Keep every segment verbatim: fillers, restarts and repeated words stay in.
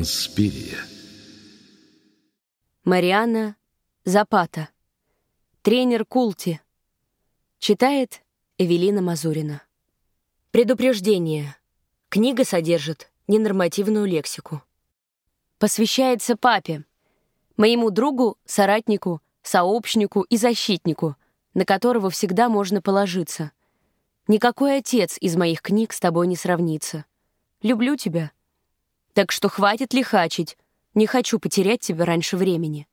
Инспирия. Мариана Запата. Тренер Култи. Читает Эвелина Мазурина. Предупреждение. Книга содержит ненормативную лексику. Посвящается папе, моему другу, соратнику, сообщнику и защитнику, на которого всегда можно положиться. Никакой отец из моих книг с тобой не сравнится. Люблю тебя. Так что хватит лихачить. Не хочу потерять тебя раньше времени.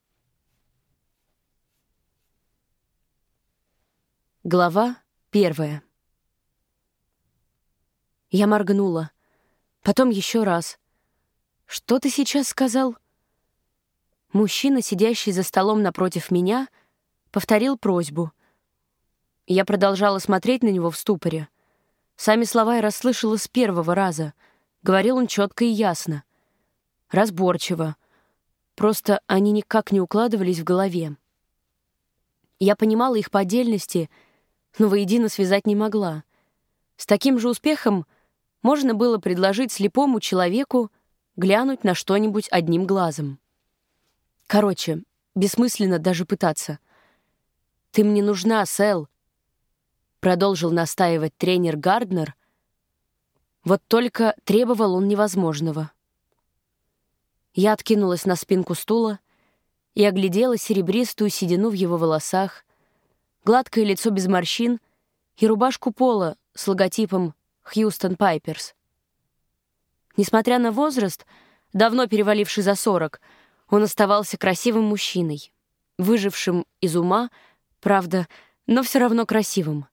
Глава первая. Я моргнула. Потом еще раз. «Что ты сейчас сказал?» Мужчина, сидящий за столом напротив меня, повторил просьбу. Я продолжала смотреть на него в ступоре. Сами слова я расслышала с первого раза. Говорил он четко и ясно. Разборчиво. Просто они никак не укладывались в голове. Я понимала их по отдельности, но воедино связать не могла. С таким же успехом можно было предложить слепому человеку глянуть на что-нибудь одним глазом. Короче, бессмысленно даже пытаться. «Ты мне нужна, Сэл», — продолжил настаивать тренер Гарднер. Вот только требовал он невозможного. Я откинулась на спинку стула и оглядела серебристую седину в его волосах, гладкое лицо без морщин и рубашку пола с логотипом «Хьюстон Пайперс». Несмотря на возраст, давно переваливший за сорок, он оставался красивым мужчиной, выжившим из ума, правда, но все равно красивым.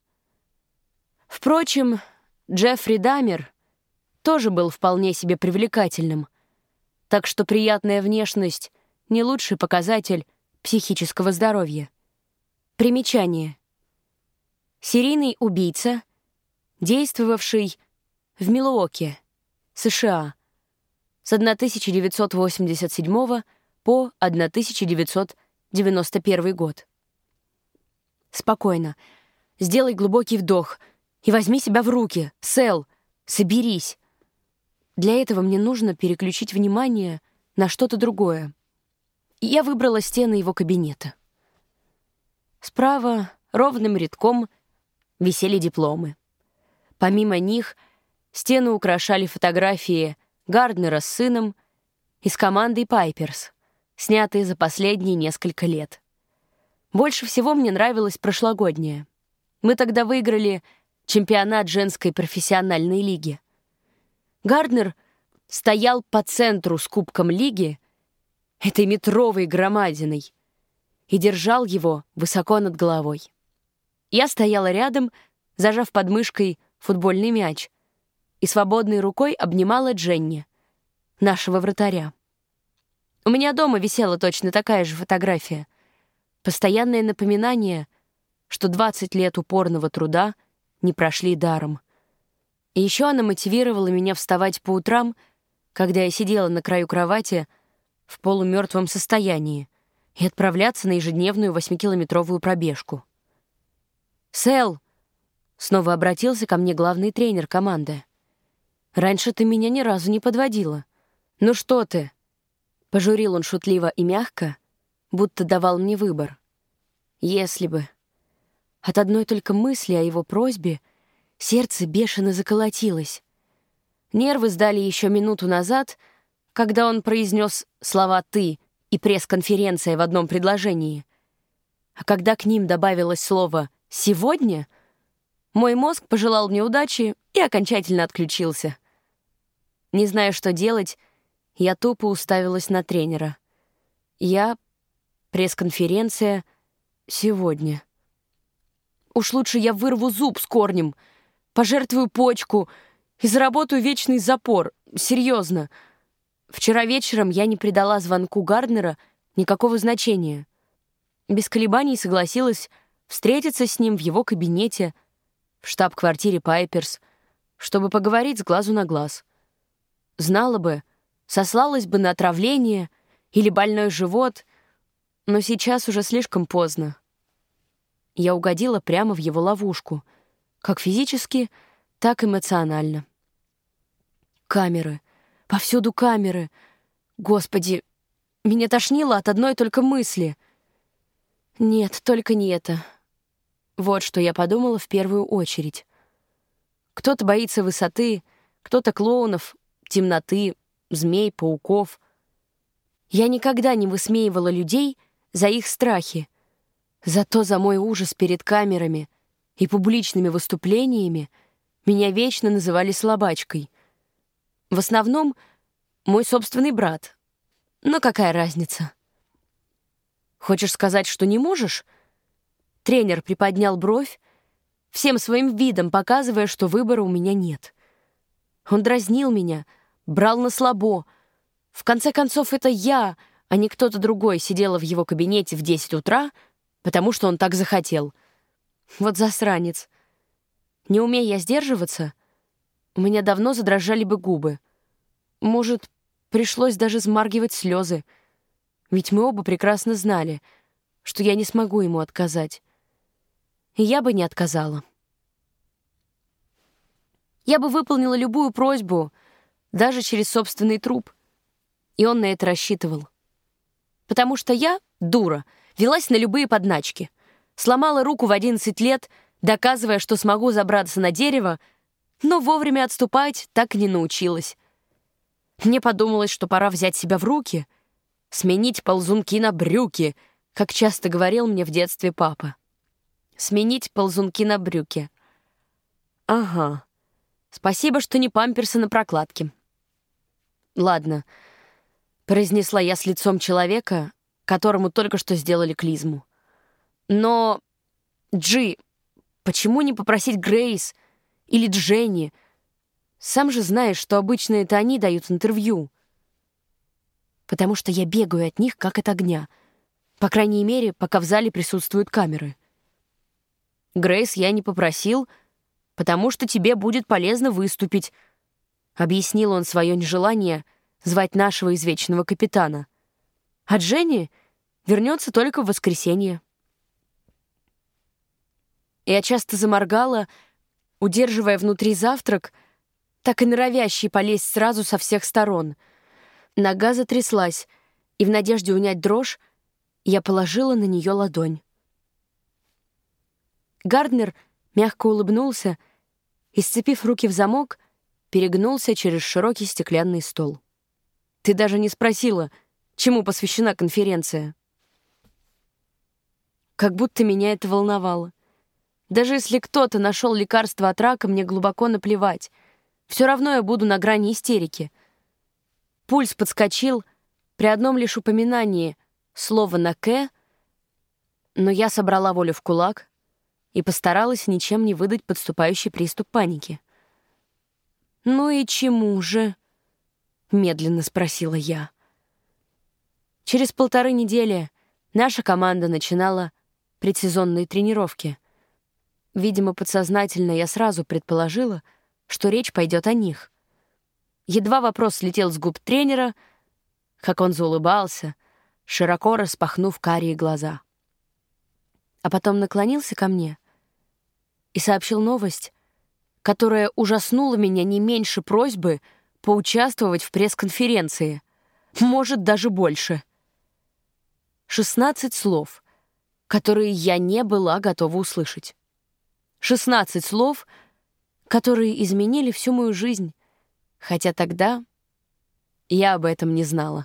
Впрочем, Джеффри Дамер тоже был вполне себе привлекательным, так что приятная внешность — не лучший показатель психического здоровья. Примечание. Серийный убийца, действовавший в Милуоки, США, с тысяча девятьсот восемьдесят седьмого по тысяча девятьсот девяносто первый год. Спокойно. Сделай глубокий вдох и возьми себя в руки. Сэл, соберись. Для этого мне нужно переключить внимание на что-то другое. И я выбрала стены его кабинета. Справа ровным рядком висели дипломы. Помимо них стены украшали фотографии Гарднера с сыном и с командой Пайперс, снятые за последние несколько лет. Больше всего мне нравилось прошлогоднее. Мы тогда выиграли чемпионат женской профессиональной лиги. Гарднер стоял по центру с кубком лиги, этой метровой громадиной, и держал его высоко над головой. Я стояла рядом, зажав под мышкой футбольный мяч, и свободной рукой обнимала Дженни, нашего вратаря. У меня дома висела точно такая же фотография. Постоянное напоминание, что двадцать лет упорного труда не прошли даром. И еще она мотивировала меня вставать по утрам, когда я сидела на краю кровати в полумертвом состоянии, и отправляться на ежедневную восьмикилометровую пробежку. «Сэл!» — снова обратился ко мне главный тренер команды. «Раньше ты меня ни разу не подводила. Ну что ты?» — пожурил он шутливо и мягко, будто давал мне выбор. Если бы. От одной только мысли о его просьбе сердце бешено заколотилось. Нервы сдали еще минуту назад, когда он произнес слова «ты» и «пресс-конференция» в одном предложении. А когда к ним добавилось слово «сегодня», мой мозг пожелал мне удачи и окончательно отключился. Не зная, что делать, я тупо уставилась на тренера. Я, пресс-конференция, сегодня. Уж лучше я вырву зуб с корнем, пожертвую почку и заработаю вечный запор. Серьезно. Вчера вечером я не придала звонку Гарднера никакого значения. Без колебаний согласилась встретиться с ним в его кабинете, в штаб-квартире Пайперс, чтобы поговорить с глазу на глаз. Знала бы, сослалась бы на отравление или больной живот, но сейчас уже слишком поздно. Я угодила прямо в его ловушку, как физически, так и эмоционально. Камеры, повсюду камеры, Господи, меня тошнило от одной только мысли. Нет, только не это. Вот что я подумала в первую очередь. Кто-то боится высоты, кто-то клоунов, темноты, змей, пауков. Я никогда не высмеивала людей за их страхи. Зато за мой ужас перед камерами и публичными выступлениями меня вечно называли слабачкой. В основном мой собственный брат. Но какая разница? Хочешь сказать, что не можешь? Тренер приподнял бровь, всем своим видом показывая, что выбора у меня нет. Он дразнил меня, брал на слабо. В конце концов, это я, а не кто-то другой, сидела в его кабинете в десять утра, потому что он так захотел. Вот засранец. Не умея я сдерживаться, у меня давно задрожали бы губы. Может, пришлось даже смаргивать слезы. Ведь мы оба прекрасно знали, что я не смогу ему отказать. И я бы не отказала. Я бы выполнила любую просьбу, даже через собственный труп. И он на это рассчитывал. Потому что я, дура, велась на любые подначки. Сломала руку в одиннадцать лет, доказывая, что смогу забраться на дерево, но вовремя отступать так и не научилась. Мне подумалось, что пора взять себя в руки, сменить ползунки на брюки, как часто говорил мне в детстве папа. Сменить ползунки на брюки. Ага. Спасибо, что не памперсы на прокладке. Ладно, произнесла я с лицом человека, которому только что сделали клизму. Но, Джи, почему не попросить Грейс или Дженни? Сам же знаешь, что обычно это они дают интервью. Потому что я бегаю от них, как от огня. По крайней мере, пока в зале присутствуют камеры. Грейс я не попросил, потому что тебе будет полезно выступить, объяснил он свое нежелание звать нашего извечного капитана. А Дженни вернется только в воскресенье. Я часто заморгала, удерживая внутри завтрак, так и норовящий полезть сразу со всех сторон. Нога затряслась, и в надежде унять дрожь я положила на нее ладонь. Гарднер мягко улыбнулся и, сцепив руки в замок, перегнулся через широкий стеклянный стол. «Ты даже не спросила, чему посвящена конференция?» Как будто меня это волновало. Даже если кто-то нашел лекарство от рака, мне глубоко наплевать. Все равно я буду на грани истерики. Пульс подскочил при одном лишь упоминании слова на «к», но я собрала волю в кулак и постаралась ничем не выдать подступающий приступ паники. «Ну и чему же?» — медленно спросила я. Через полторы недели наша команда начинала предсезонные тренировки. Видимо, подсознательно я сразу предположила, что речь пойдет о них. Едва вопрос слетел с губ тренера, как он заулыбался, широко распахнув карие глаза. А потом наклонился ко мне и сообщил новость, которая ужаснула меня не меньше просьбы поучаствовать в пресс-конференции. Может, даже больше. Шестнадцать слов, которые я не была готова услышать. Шестнадцать слов, которые изменили всю мою жизнь, хотя тогда я об этом не знала.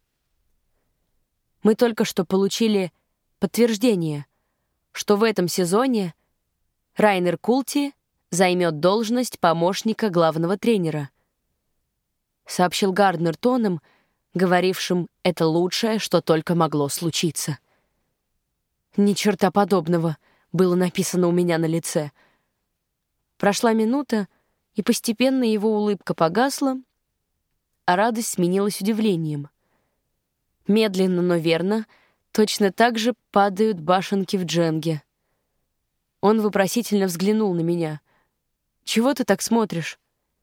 Мы только что получили подтверждение, что в этом сезоне Райнер Култи займет должность помощника главного тренера, сообщил Гарднер тоном, говорившим «это лучшее, что только могло случиться». Ни черта подобного было написано у меня на лице. Прошла минута, и постепенно его улыбка погасла, а радость сменилась удивлением. Медленно, но верно, точно так же падают башенки в дженге. Он вопросительно взглянул на меня. «Чего ты так смотришь?»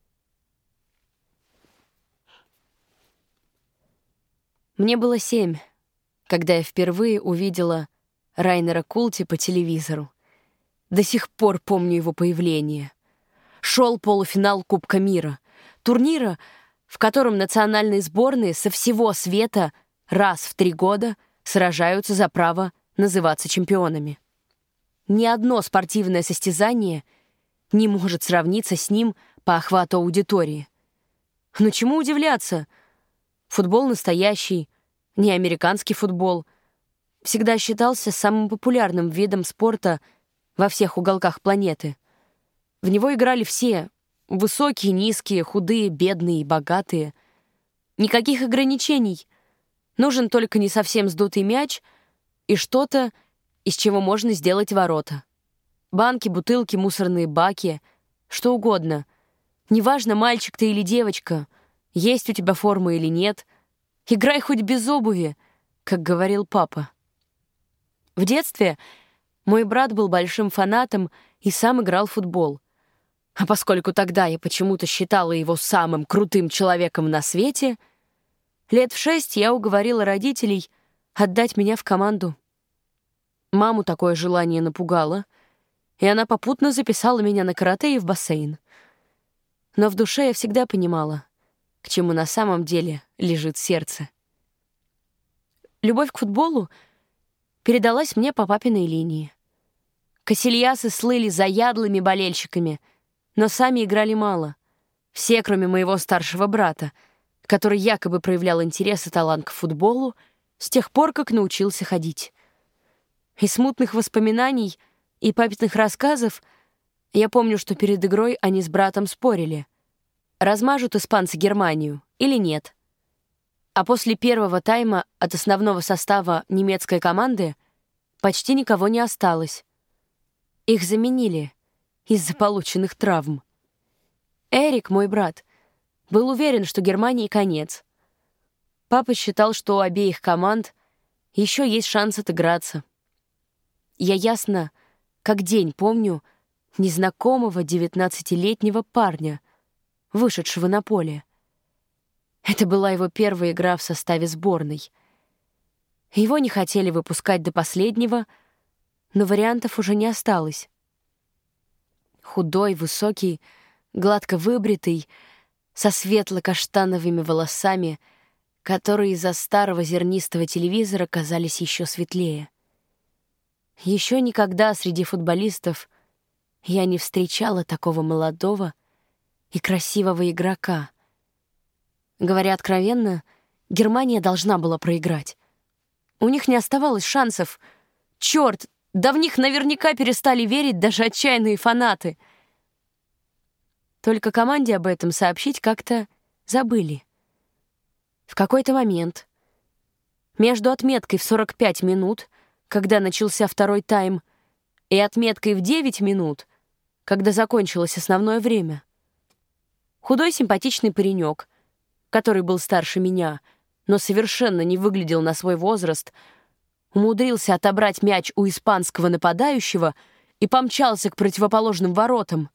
Мне было семь, когда я впервые увидела Райнера Култи по телевизору. До сих пор помню его появление. Шел полуфинал Кубка мира, турнира, в котором национальные сборные со всего света раз в три года сражаются за право называться чемпионами. Ни одно спортивное состязание не может сравниться с ним по охвату аудитории. Но чему удивляться? Футбол настоящий, не американский футбол, всегда считался самым популярным видом спорта во всех уголках планеты. В него играли все — высокие, низкие, худые, бедные и богатые. Никаких ограничений. Нужен только не совсем сдутый мяч и что-то, из чего можно сделать ворота. Банки, бутылки, мусорные баки, что угодно. Неважно, мальчик ты или девочка, есть у тебя форма или нет. Играй хоть без обуви, как говорил папа. В детстве мой брат был большим фанатом и сам играл в футбол. А поскольку тогда я почему-то считала его самым крутым человеком на свете, лет в шесть я уговорила родителей отдать меня в команду. Маму такое желание напугало, и она попутно записала меня на карате и в бассейн. Но в душе я всегда понимала, к чему на самом деле лежит сердце. Любовь к футболу передалась мне по папиной линии. Касильясы слыли заядлыми болельщиками, но сами играли мало. Все, кроме моего старшего брата, который якобы проявлял интерес и талант к футболу с тех пор, как научился ходить. Из смутных воспоминаний и папиных рассказов я помню, что перед игрой они с братом спорили, размажут испанцы Германию или нет. А после первого тайма от основного состава немецкой команды почти никого не осталось. Их заменили из-за полученных травм. Эрик, мой брат, был уверен, что Германии конец. Папа считал, что у обеих команд еще есть шанс отыграться. Я ясно, как день помню, незнакомого девятнадцатилетнего парня, вышедшего на поле. Это была его первая игра в составе сборной. Его не хотели выпускать до последнего, но вариантов уже не осталось. Худой, высокий, гладко выбритый, со светло-каштановыми волосами, которые из-за старого зернистого телевизора казались еще светлее. Еще никогда среди футболистов я не встречала такого молодого и красивого игрока. Говоря откровенно, Германия должна была проиграть. У них не оставалось шансов. Черт, да в них наверняка перестали верить даже отчаянные фанаты. Только команде об этом сообщить как-то забыли. В какой-то момент, между отметкой в сорок пять минут, когда начался второй тайм, и отметкой в девять минут, когда закончилось основное время, худой симпатичный паренек, который был старше меня, но совершенно не выглядел на свой возраст, умудрился отобрать мяч у испанского нападающего и помчался к противоположным воротам.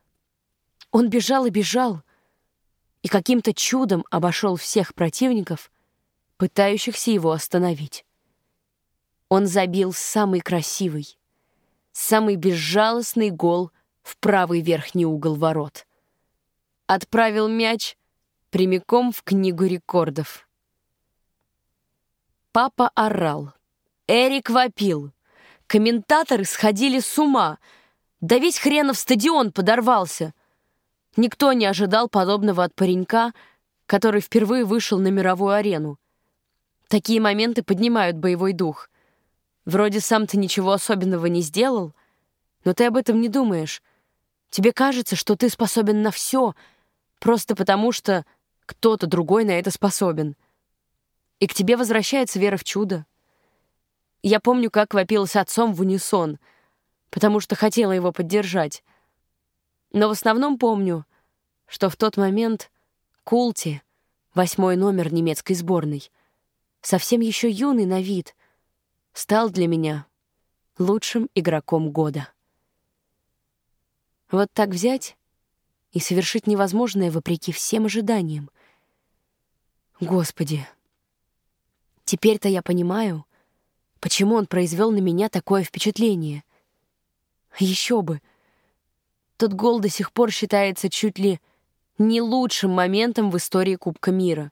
Он бежал и бежал, и каким-то чудом обошел всех противников, пытающихся его остановить. Он забил самый красивый, самый безжалостный гол в правый верхний угол ворот. Отправил мяч прямиком в книгу рекордов. Папа орал. Эрик вопил. Комментаторы сходили с ума. Да весь хренов стадион подорвался. Никто не ожидал подобного от паренька, который впервые вышел на мировую арену. Такие моменты поднимают боевой дух. Вроде сам ты ничего особенного не сделал, но ты об этом не думаешь. Тебе кажется, что ты способен на все, просто потому что кто-то другой на это способен. И к тебе возвращается вера в чудо. Я помню, как вопила с отцом в унисон, потому что хотела его поддержать. Но в основном помню, что в тот момент Култи, восьмой номер немецкой сборной, совсем еще юный на вид, стал для меня лучшим игроком года. Вот так взять и совершить невозможное вопреки всем ожиданиям. Господи, теперь-то я понимаю, почему он произвел на меня такое впечатление. Еще бы! Тот гол до сих пор считается чуть ли не лучшим моментом в истории Кубка мира.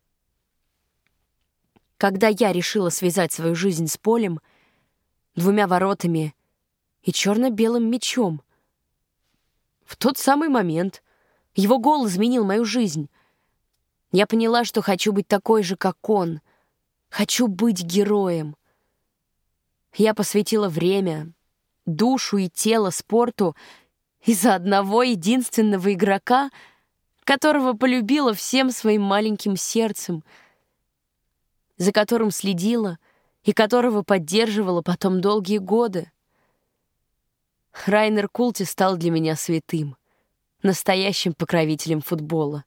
Когда я решила связать свою жизнь с полем, двумя воротами и черно-белым мячом, в тот самый момент его гол изменил мою жизнь. Я поняла, что хочу быть такой же, как он. Хочу быть героем. Я посвятила время, душу и тело спорту из-за одного единственного игрока, которого полюбила всем своим маленьким сердцем, за которым следила и которого поддерживала потом долгие годы. Райнер Култи стал для меня святым, настоящим покровителем футбола.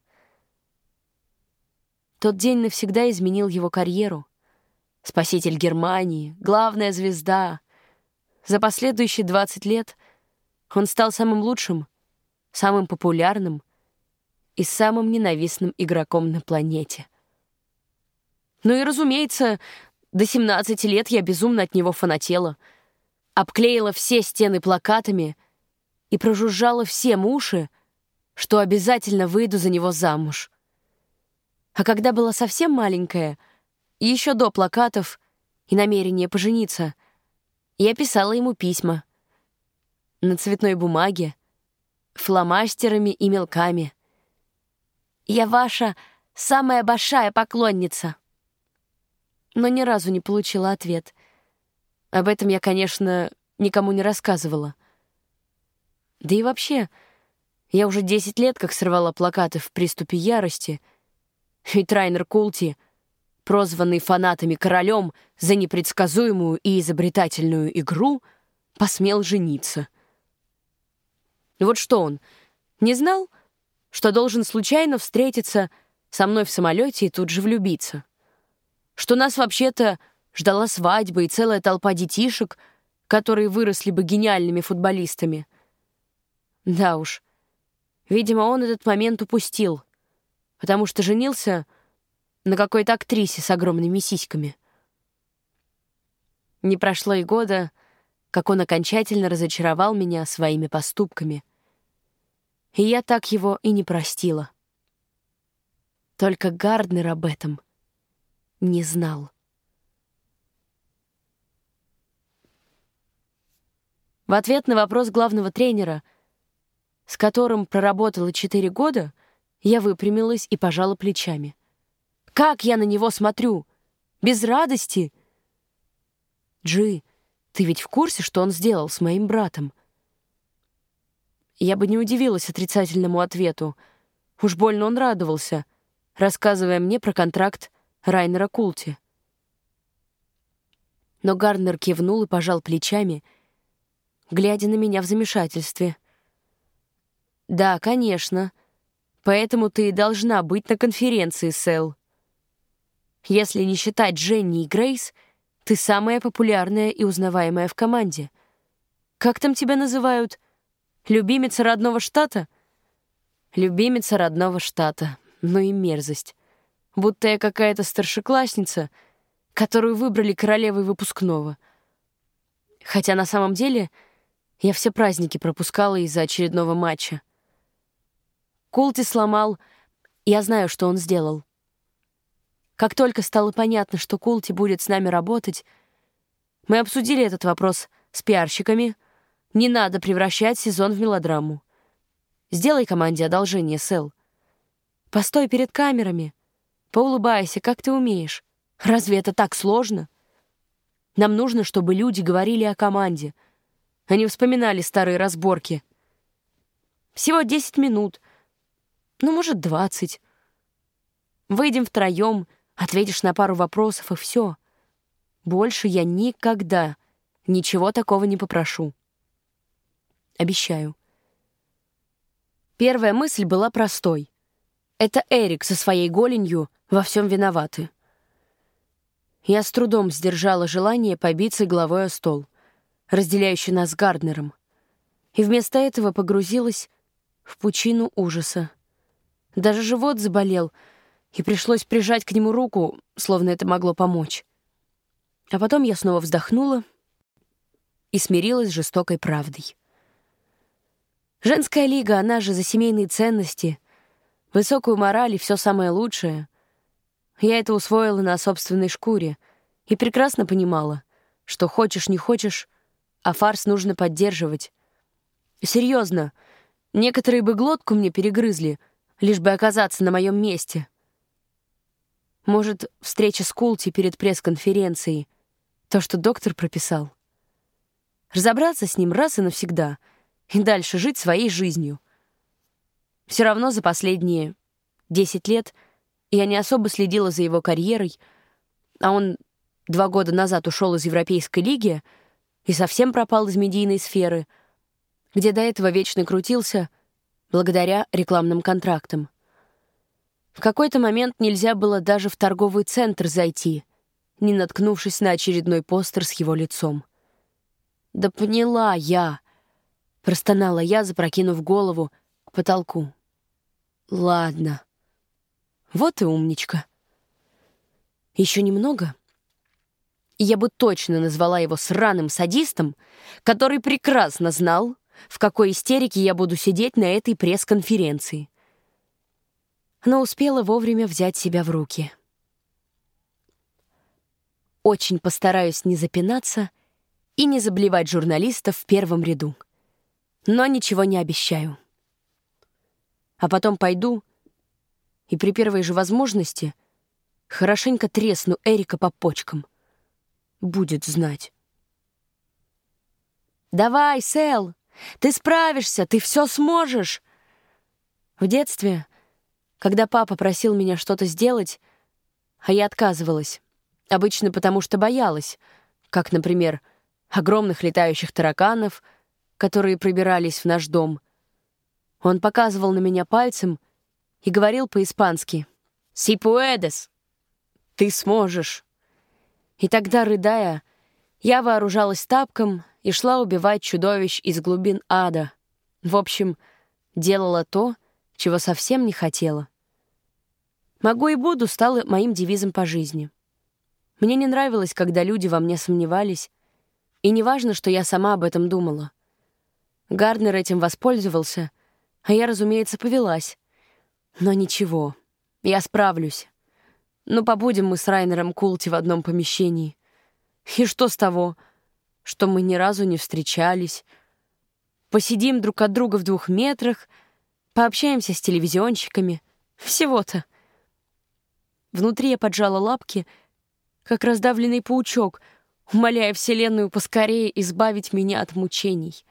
Тот день навсегда изменил его карьеру. Спаситель Германии, главная звезда. За последующие двадцать лет он стал самым лучшим, самым популярным и самым ненавистным игроком на планете. Ну и, разумеется, до семнадцати лет я безумно от него фанатела, обклеила все стены плакатами и прожужжала всем уши, что обязательно выйду за него замуж. А когда была совсем маленькая, еще до плакатов и намерения пожениться, я писала ему письма на цветной бумаге, фломастерами и мелками. «Я ваша самая большая поклонница». Но ни разу не получила ответ. Об этом я, конечно, никому не рассказывала. Да и вообще, я уже десять лет как срывала плакаты в приступе ярости, ведь Райнер Култи, прозванный фанатами королем за непредсказуемую и изобретательную игру, посмел жениться. Вот что он, не знал, что должен случайно встретиться со мной в самолете и тут же влюбиться? Что нас вообще-то ждала свадьба и целая толпа детишек, которые выросли бы гениальными футболистами? Да уж, видимо, он этот момент упустил, потому что женился на какой-то актрисе с огромными сиськами. Не прошло и года, как он окончательно разочаровал меня своими поступками. И я так его и не простила. Только Гарднер об этом не знал. В ответ на вопрос главного тренера, с которым проработала четыре года, я выпрямилась и пожала плечами. Как я на него смотрю? Без радости? Джи, ты ведь в курсе, что он сделал с моим братом? Я бы не удивилась отрицательному ответу. Уж больно он радовался, рассказывая мне про контракт Райнера Култи. Но Гарднер кивнул и пожал плечами, глядя на меня в замешательстве. «Да, конечно. Поэтому ты и должна быть на конференции, Сэл. Если не считать Дженни и Грейс, ты самая популярная и узнаваемая в команде. Как там тебя называют? Любимица родного штата?» Любимица родного штата. Ну и мерзость. Будто я какая-то старшеклассница, которую выбрали королевой выпускного. Хотя на самом деле я все праздники пропускала из-за очередного матча. Култи сломал, я знаю, что он сделал. Как только стало понятно, что Култи будет с нами работать, мы обсудили этот вопрос с пиарщиками. Не надо превращать сезон в мелодраму. Сделай команде одолжение, Сэл. Постой перед камерами, поулыбайся, как ты умеешь. Разве это так сложно? Нам нужно, чтобы люди говорили о команде, а не вспоминали старые разборки. Всего десять минут, ну, может, двадцать. Выйдем втроем, ответишь на пару вопросов, и все. Больше я никогда ничего такого не попрошу. Обещаю. Первая мысль была простой. Это Эрик со своей голенью во всем виноваты. Я с трудом сдержала желание побиться головой о стол, разделяющий нас с Гарднером, и вместо этого погрузилась в пучину ужаса. Даже живот заболел, и пришлось прижать к нему руку, словно это могло помочь. А потом я снова вздохнула и смирилась с жестокой правдой. Женская лига, она же за семейные ценности, Высокую мораль и все самое лучшее. Я это усвоила на собственной шкуре и прекрасно понимала, что хочешь не хочешь, а фарс нужно поддерживать. Серьезно, некоторые бы глотку мне перегрызли, лишь бы оказаться на моем месте. Может, встреча с Култи перед пресс-конференцией — то, что доктор прописал. Разобраться с ним раз и навсегда и дальше жить своей жизнью. Все равно за последние десять лет я не особо следила за его карьерой, а он два года назад ушел из Европейской лиги и совсем пропал из медийной сферы, где до этого вечно крутился благодаря рекламным контрактам. В какой-то момент нельзя было даже в торговый центр зайти, не наткнувшись на очередной постер с его лицом. «Да поняла я!» — простонала я, запрокинув голову к потолку. «Ладно. Вот и умничка. Еще немного, и я бы точно назвала его сраным садистом, который прекрасно знал, в какой истерике я буду сидеть на этой пресс-конференции. Но успела вовремя взять себя в руки. Очень постараюсь не запинаться и не заблевать журналистов в первом ряду. Но ничего не обещаю. А потом пойду и при первой же возможности хорошенько тресну Эрика по почкам. Будет знать. «Давай, Сэл! Ты справишься! Ты все сможешь!» В детстве, когда папа просил меня что-то сделать, а я отказывалась, обычно потому что боялась, как, например, огромных летающих тараканов, которые пробирались в наш дом. Он показывал на меня пальцем и говорил по-испански: «Si puedes! Ты сможешь!» И тогда, рыдая, я вооружалась тапком и шла убивать чудовищ из глубин ада. В общем, делала то, чего совсем не хотела. «Могу и буду» стало моим девизом по жизни. Мне не нравилось, когда люди во мне сомневались, и не важно, что я сама об этом думала. Гарднер этим воспользовался, а я, разумеется, повелась. Но ничего, я справлюсь. Ну, побудем мы с Райнером Култи в одном помещении. И что с того, что мы ни разу не встречались? Посидим друг от друга в двух метрах, пообщаемся с телевизионщиками. Всего-то. Внутри я поджала лапки, как раздавленный паучок, умоляя Вселенную поскорее избавить меня от мучений.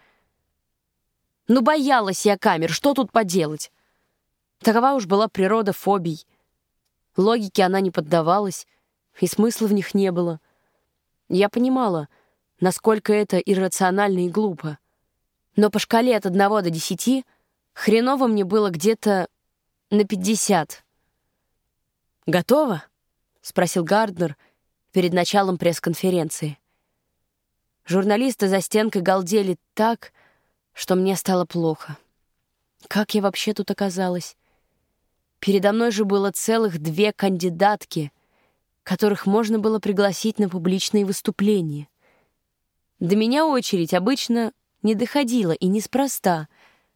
Ну, боялась я камер, что тут поделать? Такова уж была природа фобий. Логике она не поддавалась, и смысла в них не было. Я понимала, насколько это иррационально и глупо. Но по шкале от одного до десяти хреново мне было где-то на пятьдесят. «Готово?» — спросил Гарднер перед началом пресс-конференции. Журналисты за стенкой галдели так, что мне стало плохо. Как я вообще тут оказалась? Передо мной же было целых две кандидатки, которых можно было пригласить на публичные выступления. До меня очередь обычно не доходила, и неспроста.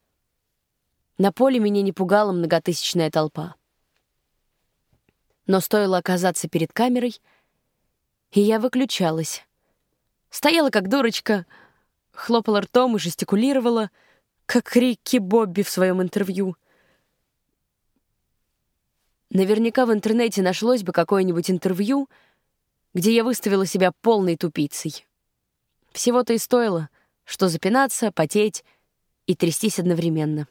На поле меня не пугала многотысячная толпа. Но стоило оказаться перед камерой, и я выключалась. Стояла как дурочка, хлопала ртом и жестикулировала, как Рикки Бобби в своем интервью. Наверняка в интернете нашлось бы какое-нибудь интервью, где я выставила себя полной тупицей. Всего-то и стоило, что запинаться, потеть и трястись одновременно.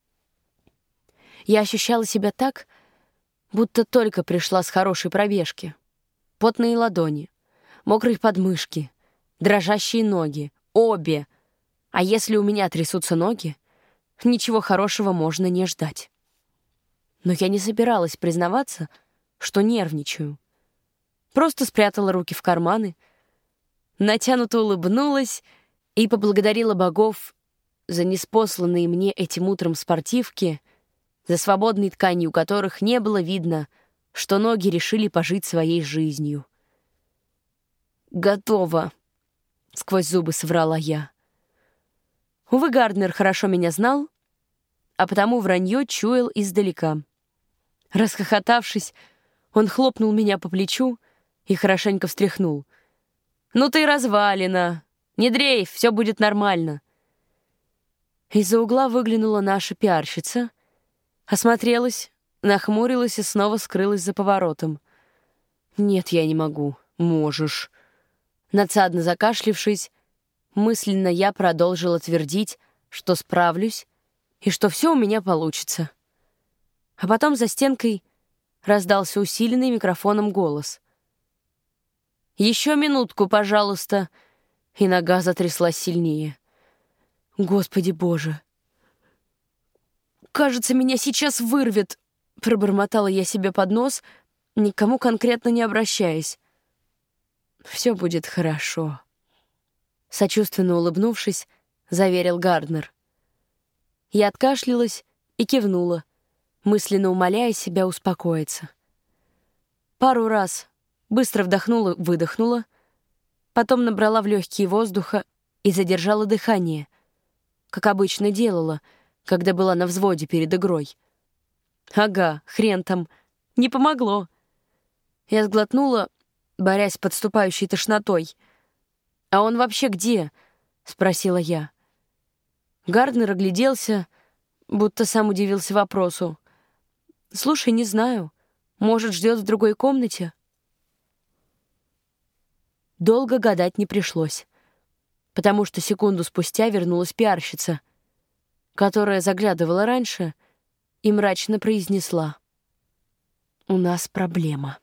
Я ощущала себя так, будто только пришла с хорошей пробежки. Потные ладони, мокрые подмышки, дрожащие ноги, обе. А если у меня трясутся ноги, ничего хорошего можно не ждать. Но я не собиралась признаваться, что нервничаю. Просто спрятала руки в карманы, натянуто улыбнулась и поблагодарила богов за неспосланные мне этим утром спортивки, за свободные ткани, у которых не было видно, что ноги решили пожить своей жизнью. «Готово», — сквозь зубы соврала я. Увы, Гарднер хорошо меня знал, а потому вранье чуял издалека. Расхохотавшись, он хлопнул меня по плечу и хорошенько встряхнул. «Ну ты развалина! Не дрейф, все будет нормально!» Из-за угла выглянула наша пиарщица, осмотрелась, нахмурилась и снова скрылась за поворотом. «Нет, я не могу. Можешь». Надсадно закашлившись, мысленно я продолжила твердить, что справлюсь и что все у меня получится. А потом за стенкой раздался усиленный микрофоном голос. «Еще минутку, пожалуйста!» И нога затряслась сильнее. «Господи Боже! Кажется, меня сейчас вырвет!» Пробормотала я себе под нос, никому конкретно не обращаясь. «Все будет хорошо», — сочувственно улыбнувшись, заверил Гарднер. Я откашлялась и кивнула, мысленно умоляя себя успокоиться. Пару раз быстро вдохнула-выдохнула, потом набрала в легкие воздуха и задержала дыхание, как обычно делала, когда была на взводе перед игрой. Ага, хрен там, не помогло. Я сглотнула, борясь с подступающей тошнотой. «А он вообще где?» — спросила я. Гарднер огляделся, будто сам удивился вопросу. «Слушай, не знаю. Может, ждет в другой комнате?» Долго гадать не пришлось, потому что секунду спустя вернулась пиарщица, которая заглядывала раньше и мрачно произнесла: «У нас проблема».